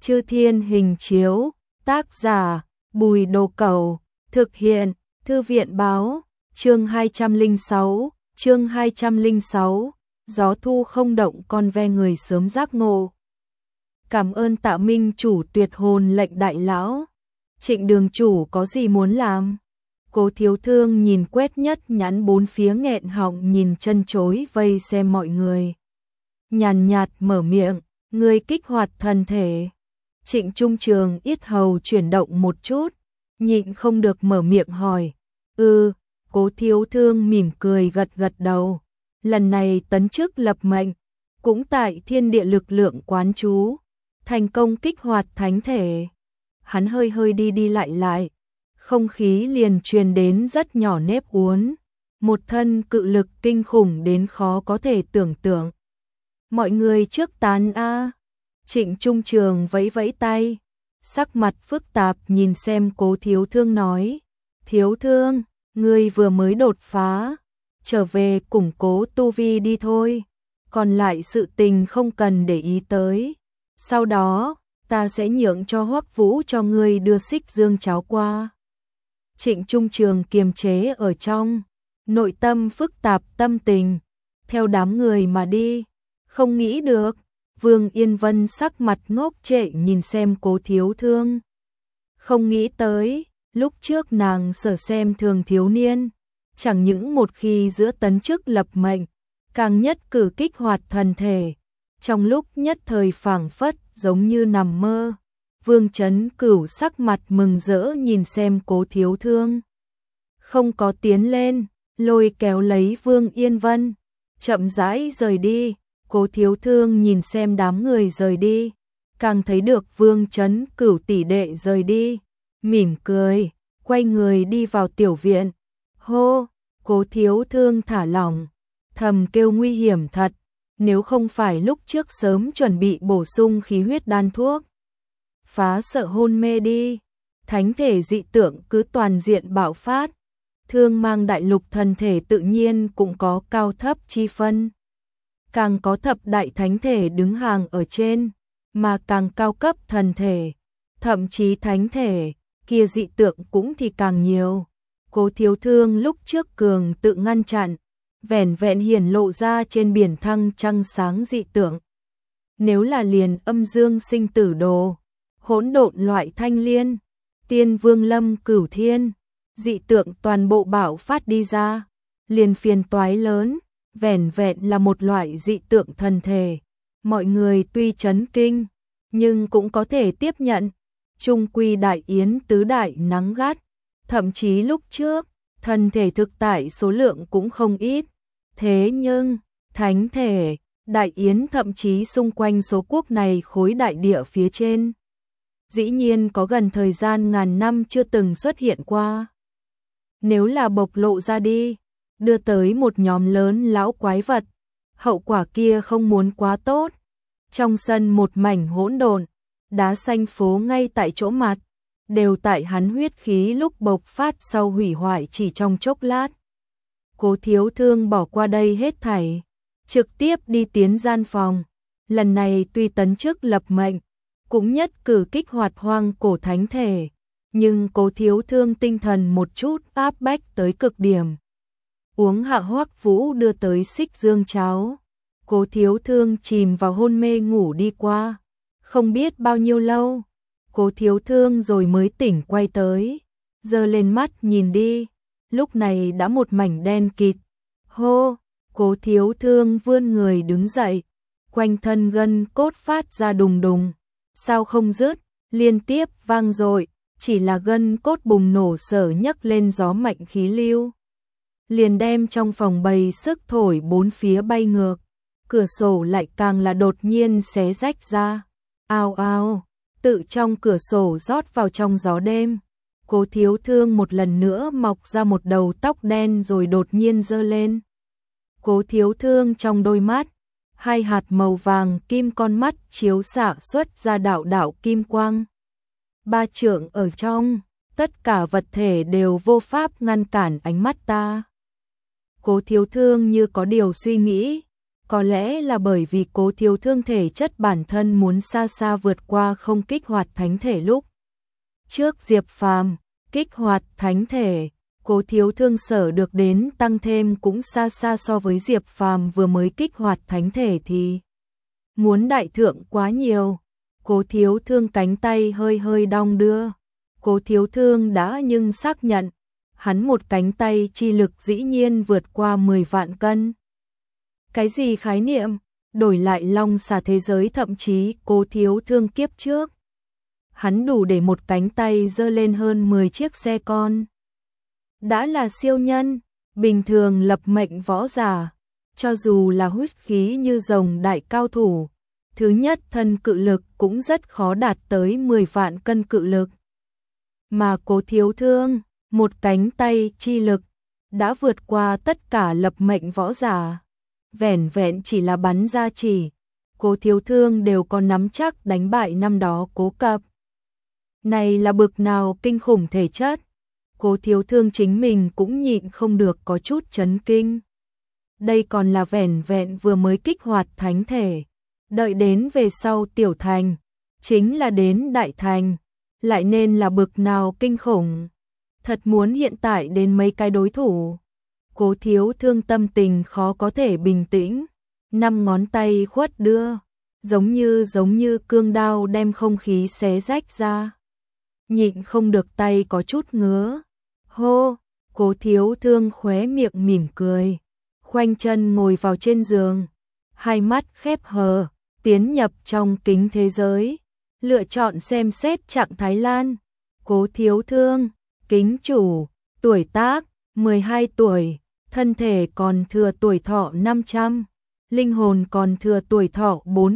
Chư Thiên Hình Chiếu, tác giả, Bùi Đồ Cẩu, thực hiện, Thư viện báo, chương 206, gió thu không động con ve người sớm giác ngộ. Cảm ơn Tạ Minh chủ tuyệt hồn lệnh đại lão. Trịnh đường chủ có gì muốn làm? Cố Thiếu Thương nhìn quét nhất nhãn bốn phía nghẹn họng nhìn chân chối vây xem mọi người. Nhàn nhạt mở miệng, người kích hoạt thân thể. Trịnh Trung Trường yết hầu chuyển động một chút, nhịn không được mở miệng hỏi. Cố Thiếu Thương mỉm cười gật gật đầu. Lần này tấn chức lập mệnh, cũng tại thiên địa lực lượng quán chú, thành công kích hoạt thánh thể. Hắn hơi đi lại, không khí liền truyền đến rất nhỏ nếp uốn, một thân cự lực kinh khủng đến khó có thể tưởng tượng. Mọi người trước tán a. Trịnh Trung Trường vẫy tay, sắc mặt phức tạp nhìn xem Cố Thiếu Thương nói, Thiếu Thương, ngươi vừa mới đột phá, trở về củng cố tu vi đi thôi, còn lại sự tình không cần để ý tới. Sau đó, ta sẽ nhượng cho Hoắc Vũ cho ngươi đưa Xích Dương cháo qua. Trịnh Trung Trường kiềm chế ở trong nội tâm phức tạp tâm tình, theo đám người mà đi. Không nghĩ được, Vương Yên Vân sắc mặt ngốc trệ nhìn xem Cố Thiếu Thương. Không nghĩ tới, lúc trước nàng sở xem thường thiếu niên, chẳng những một khi giữa tấn chức lập mệnh, càng nhất cử kích hoạt thần thể, trong lúc nhất thời phảng phất giống như nằm mơ. Vương Chấn Cửu sắc mặt mừng rỡ nhìn xem Cố Thiếu Thương. Không có tiến lên, lôi kéo lấy Vương Yên Vân, chậm rãi rời đi. Cố Thiếu Thương nhìn xem đám người rời đi, càng thấy được Vương Chấn Cửu tỷ đệ rời đi, mỉm cười, quay người đi vào tiểu viện. Hô, Cố Thiếu Thương thả lỏng, thầm kêu nguy hiểm thật, nếu không phải lúc trước sớm chuẩn bị bổ sung khí huyết đan thuốc, phá sợ hôn mê đi. Thánh thể dị tượng cứ toàn diện bạo phát, Thương Mang đại lục thần thể tự nhiên cũng có cao thấp chi phân. Càng có thập đại thánh thể đứng hàng ở trên, mà càng cao cấp thần thể, thậm chí thánh thể, kia dị tượng cũng thì càng nhiều. Cố Thiếu Thương lúc trước cường tự ngăn chặn, vẻn vẹn hiển lộ ra trên biển thăng trăng sáng dị tượng. Nếu là liền âm dương sinh tử đồ, hỗn độn loại thanh liên, tiên vương lâm cửu thiên, dị tượng toàn bộ bạo phát đi ra, liền phiền toái lớn. Vẻn vẹn là một loại dị tượng thần thể, mọi người tuy chấn kinh, nhưng cũng có thể tiếp nhận. Trung quy đại yến tứ đại nắng gắt, thậm chí lúc trước, thần thể thực tại số lượng cũng không ít. Thế nhưng, thánh thể, đại yến thậm chí xung quanh số quốc này khối đại địa phía trên, dĩ nhiên có gần thời gian ngàn năm chưa từng xuất hiện qua. Nếu là bộc lộ ra đi, đưa tới một nhóm lớn lão quái vật, hậu quả kia không muốn quá tốt. Trong sân một mảnh hỗn độn, đá xanh phố ngay tại chỗ mặt, đều tại hắn huyết khí lúc bộc phát sau hủy hoại chỉ trong chốc lát. Cố Thiếu Thương bỏ qua đây hết thảy, trực tiếp đi tiến gian phòng. Lần này tuy tấn chức lập mệnh, cũng nhất cử kích hoạt hoang cổ thánh thể, nhưng Cố Thiếu Thương tinh thần một chút áp bách tới cực điểm. Uống hạ Hoắc Vũ đưa tới Xích Dương cháo, Cố Thiếu Thương chìm vào hôn mê ngủ đi qua. Không biết bao nhiêu lâu, Cố Thiếu Thương rồi mới tỉnh quay tới, giơ lên mắt nhìn đi, lúc này đã một mảnh đen kịt. Hô, Cố Thiếu Thương vươn người đứng dậy, quanh thân gân cốt phát ra đùng đùng, sao không dứt, liên tiếp vang dội, chỉ là gân cốt bùng nổ sở nhấc lên gió mạnh khí lưu, liền đem trong phòng bày sức thổi bốn phía bay ngược, cửa sổ lại càng là đột nhiên xé rách ra. Ao ao, tự trong cửa sổ rót vào trong gió đêm. Cố Thiếu Thương một lần nữa mọc ra một đầu tóc đen rồi đột nhiên giơ lên. Cố Thiếu Thương trong đôi mắt, hai hạt màu vàng kim con mắt chiếu xạ xuất ra đạo đạo kim quang. Ba trượng ở trong, tất cả vật thể đều vô pháp ngăn cản ánh mắt ta. Cố Thiếu Thương như có điều suy nghĩ, Có lẽ là bởi vì Cố Thiếu Thương thể chất bản thân muốn xa xa vượt qua không kích hoạt thánh thể lúc trước Diệp Phàm kích hoạt thánh thể, Cố Thiếu Thương sở được đến tăng thêm cũng xa xa so với Diệp Phàm vừa mới kích hoạt thánh thể thì muốn đại thượng quá nhiều. Cố Thiếu Thương cánh tay hơi hơi đong đưa. Cố Thiếu Thương đã nhưng xác nhận, hắn một cánh tay chi lực dĩ nhiên vượt qua 10 vạn cân. Cái gì khái niệm? Đổi lại long xà thế giới thậm chí Cố Thiếu Thương kiếp trước. Hắn đủ để một cánh tay giơ lên hơn 10 chiếc xe con. Đã là siêu nhân, bình thường lập mệnh võ giả, cho dù là huyết khí như rồng đại cao thủ, thứ nhất thân cự lực cũng rất khó đạt tới 10 vạn cân cự lực. Mà Cố Thiếu Thương, một cánh tay chi lực, đã vượt qua tất cả lập mệnh võ giả. Vẻn vẹn chỉ là bắn ra chỉ, Cố Thiếu Thương đều có nắm chắc đánh bại năm đó Cố Cập. Này là bực nào kinh khủng thể chất, Cố Thiếu Thương chính mình cũng nhịn không được có chút chấn kinh. Đây còn là vẻn vẹn vừa mới kích hoạt thánh thể, đợi đến về sau tiểu thành, chính là đến đại thành, lại nên là bực nào kinh khủng. Thật muốn hiện tại đến mấy cái đối thủ. Cố Thiếu Thương tâm tình khó có thể bình tĩnh, 5 ngón tay khuất đưa, giống như cương đao đem không khí xé rách ra. Nhịn không được tay có chút ngứa. Hô, Cố Thiếu Thương khóe miệng mỉm cười, khoanh chân ngồi vào trên giường, hai mắt khép hờ, tiến nhập trong kính thế giới, lựa chọn xem xét trạng thái Lan. Cố Thiếu Thương, kính chủ, tuổi tác 12 tuổi, thân thể còn thừa tuổi thọ 500, linh hồn còn thừa tuổi thọ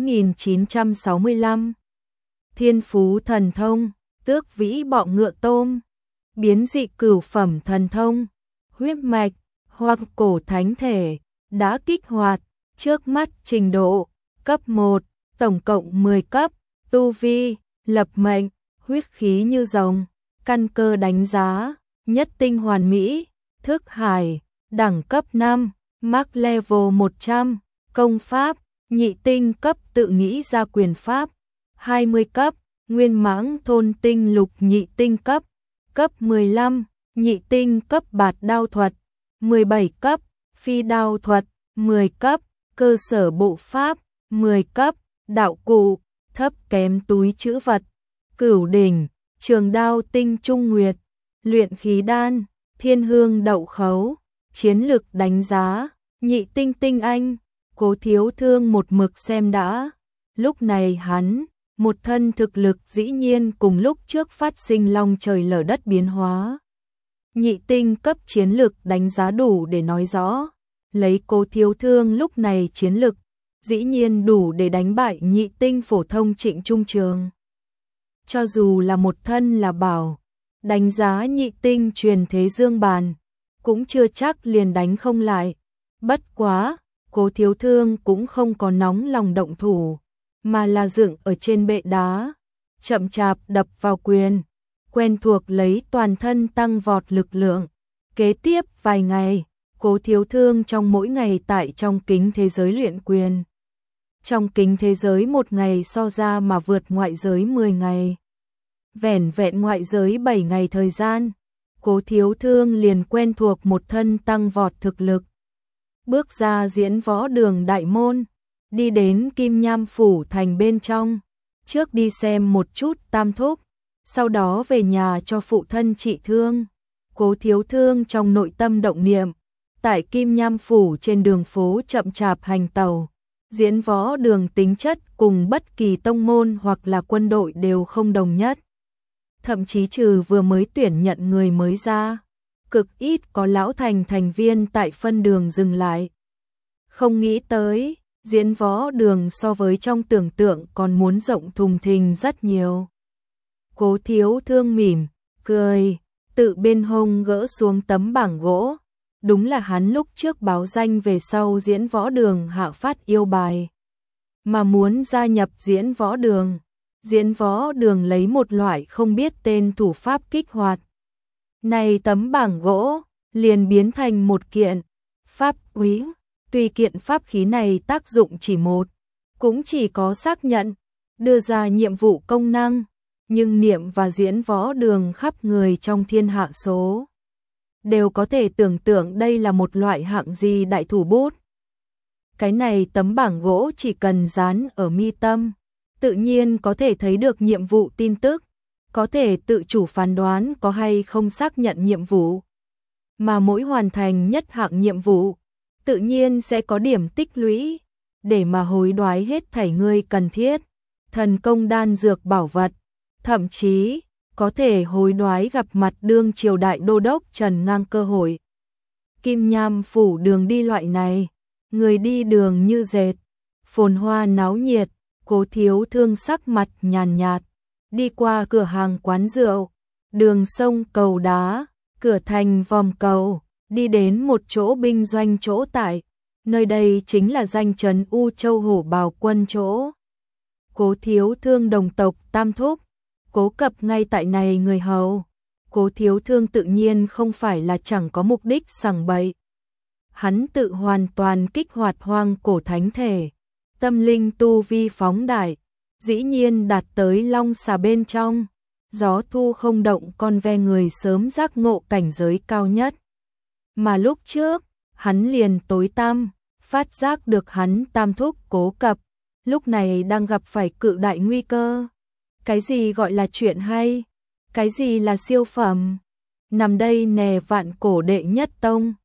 4965. Thiên phú thần thông, tước vĩ bọ ngựa tôm, biến dị cửu phẩm thần thông, huyết mạch, hoặc cổ thánh thể, đã kích hoạt, trước mắt trình độ, cấp 1, tổng cộng 10 cấp, tu vi, lập mệnh, huyết khí như rồng, căn cơ đánh giá, nhất tinh hoàn mỹ, thức hải, đẳng cấp 5, Max level 100, công pháp, nhị tinh cấp tự nghĩ ra quyền pháp, 20 cấp, nguyên mãng thôn tinh lục nhị tinh cấp, cấp 15, nhị tinh cấp bạt đao thuật, 17 cấp, phi đao thuật, 10 cấp, cơ sở bộ pháp, 10 cấp, đạo cụ, thấp kém túi trữ vật, cửu đỉnh, trường đao tinh trung nguyệt, luyện khí đan, thiên hương đậu khấu, chiến lực đánh giá, nhị tinh tinh anh. Cố Thiếu Thương một mực xem đã. Lúc này hắn, một thân thực lực dĩ nhiên cùng lúc trước phát sinh long trời lở đất biến hóa. Nhị tinh cấp chiến lực đánh giá đủ để nói rõ, lấy Cố Thiếu Thương lúc này chiến lực, dĩ nhiên đủ để đánh bại nhị tinh phổ thông Trịnh Trung Trường. Cho dù là một thân là bảo, đánh giá nhị tinh truyền thế dương bàn, cũng chưa chắc liền đánh không lại. Bất quá, Cố Thiếu Thương cũng không có nóng lòng động thủ, mà là dựng ở trên bệ đá, chậm chạp đập vào quyền, quen thuộc lấy toàn thân tăng vọt lực lượng. Kế tiếp vài ngày, Cố Thiếu Thương trong mỗi ngày tại trong kính thế giới luyện quyền. Trong kính thế giới một ngày so ra mà vượt ngoại giới 10 ngày. Vẻn vẹn ngoại giới 7 ngày thời gian, Cố Thiếu Thương liền quen thuộc một thân tăng vọt thực lực. Bước ra diễn võ đường đại môn, đi đến Kim Nham Phủ thành bên trong, trước đi xem một chút Tam Thúc, sau đó về nhà cho phụ thân trị thương. Cố Thiếu Thương trong nội tâm động niệm, tại Kim Nham Phủ trên đường phố chậm chạp hành tàu. Diễn võ đường tính chất cùng bất kỳ tông môn hoặc là quân đội đều không đồng nhất. Thậm chí trừ vừa mới tuyển nhận người mới ra, cực ít có lão thành viên tại phân đường dừng lại. Không nghĩ tới, diễn võ đường so với trong tưởng tượng còn muốn rộng thùng thình rất nhiều. Cố Thiếu Thương mỉm, cười, tự bên hông gỡ xuống tấm bảng gỗ. Đúng là hắn lúc trước báo danh về sau diễn võ đường hạ phát yêu bài. Mà muốn gia nhập diễn võ đường. Diễn võ đường lấy một loại không biết tên thủ pháp kích hoạt. Này tấm bảng gỗ, liền biến thành một kiện pháp úy. Tuy kiện pháp khí này tác dụng chỉ một, cũng chỉ có xác nhận, đưa ra nhiệm vụ công năng, nhưng Niệm và Diễn Võ Đường khắp người trong thiên hạ số đều có thể tưởng tượng đây là một loại hạng gì đại thủ bút. Cái này tấm bảng gỗ chỉ cần dán ở mi tâm, tự nhiên có thể thấy được nhiệm vụ tin tức, có thể tự chủ phán đoán có hay không xác nhận nhiệm vụ. Mà mỗi hoàn thành nhất hạng nhiệm vụ, tự nhiên sẽ có điểm tích lũy, để mà hối đoái hết thảy ngươi cần thiết, thần công đan dược bảo vật, thậm chí có thể hối đoái gặp mặt đương triều đại đô đốc Trần Ngang cơ hội. Kim Nham phủ đường đi loại này, người đi đường như dệt, phồn hoa náo nhiệt, Cố Thiếu Thương sắc mặt nhàn nhạt, đi qua cửa hàng quán rượu, đường sông cầu đá, cửa thành vòm cầu, đi đến một chỗ binh doanh chỗ tại, nơi đây chính là danh trấn U Châu Hổ Bào quân chỗ. Cố Thiếu Thương đồng tộc Tam Thúc, Cố Cập ngay tại này người hầu. Cố Thiếu Thương tự nhiên không phải là chẳng có mục đích sằng bậy. Hắn tự hoàn toàn kích hoạt hoang cổ thánh thể, tâm linh tu vi phóng đại, dĩ nhiên đạt tới long xà bên trong, gió thu không động con ve người sớm giác ngộ cảnh giới cao nhất. Mà lúc trước, hắn liền tối tăm, phát giác được hắn Tam Thúc Cố Cập, lúc này đang gặp phải cự đại nguy cơ. Cái gì gọi là chuyện hay? Cái gì là siêu phẩm? Nằm đây nè vạn cổ đệ nhất tông.